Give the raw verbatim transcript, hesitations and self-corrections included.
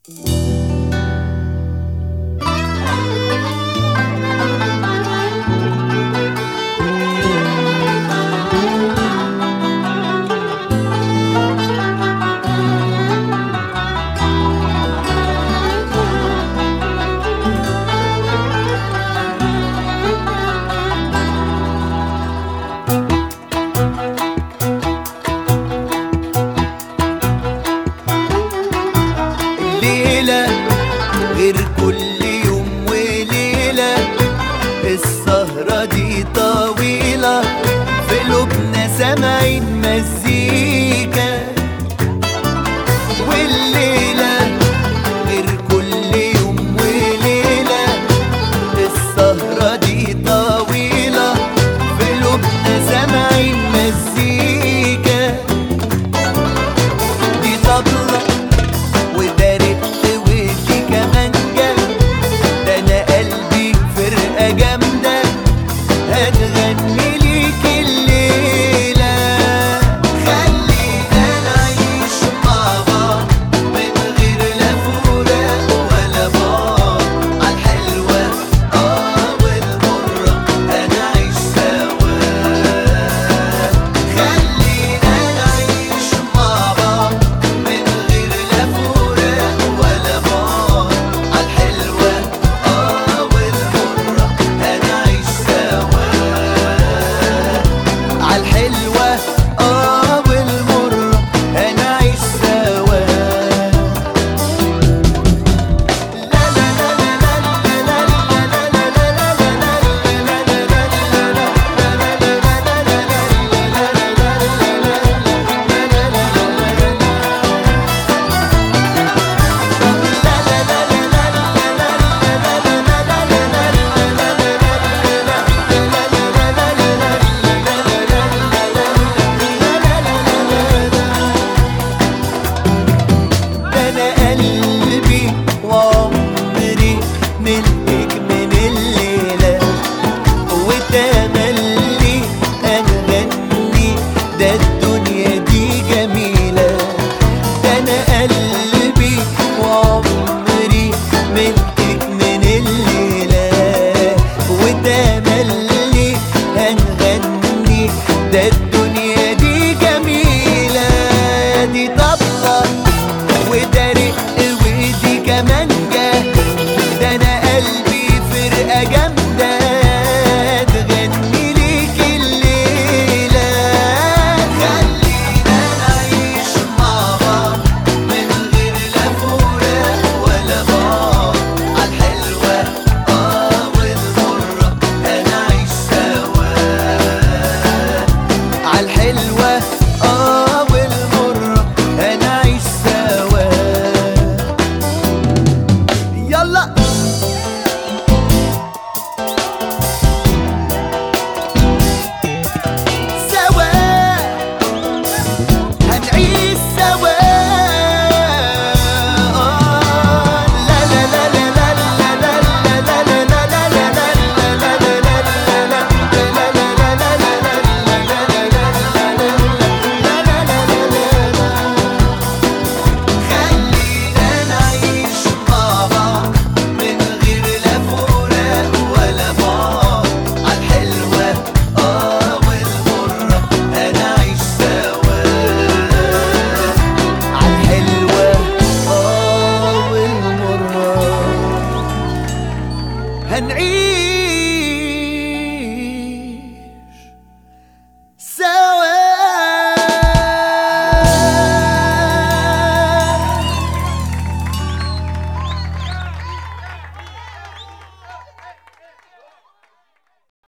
ليلة غير كل يوم وليلة، السهرة دي طويلة، في قلوبنا سامعين مزيكا. والليلة غير كل يوم وليلة، السهرة دي طويلة، في قلوبنا سامعين مزيكا. دي طبلة وده رق ودي كمانجة، ده أنا قلبي فرقة جامدة هتغني ليك الليلة. خلينا نعيش مع بعض من غير لا فراق ولا بعد، عالحلوة اه والمرة هنعيش سوا. خلينا نعيش مع بعض من غير لا فراق ولا بعد، عالحلوة اه والمرة هنعيش سوا. عالحلوة اه والمرة هنعيش سوا. لا لا لا لا لا أنا قلبي وعمري ملكك من الليلة، وتملي أغني ده الدنيا دي جميلة. ده أنا قلبي وعمري ملكك من الليلة، وتملي أغني ده الدنيا دي جميلة. دي طبلة وده رق ودي كمانجة، ده أنا قلبي فرقة جامدة تغني ليك الليلة. خلينا نعيش مع بعض من غير لا فراق ولا بعد، عالحلوة اه والمرة هنعيش سوا. عالحلوة اه والمرة هنعيش سوا. يلا سوا هنعيش سوا. لا لا لا لا لا لا لا لا لا لا لا لا خلينا نعيش مع بعض من غير لا فراق ولا بعد، عالحلوة اه والمرة هنعيش سوا. عالحلوة اه والمرة هنعيش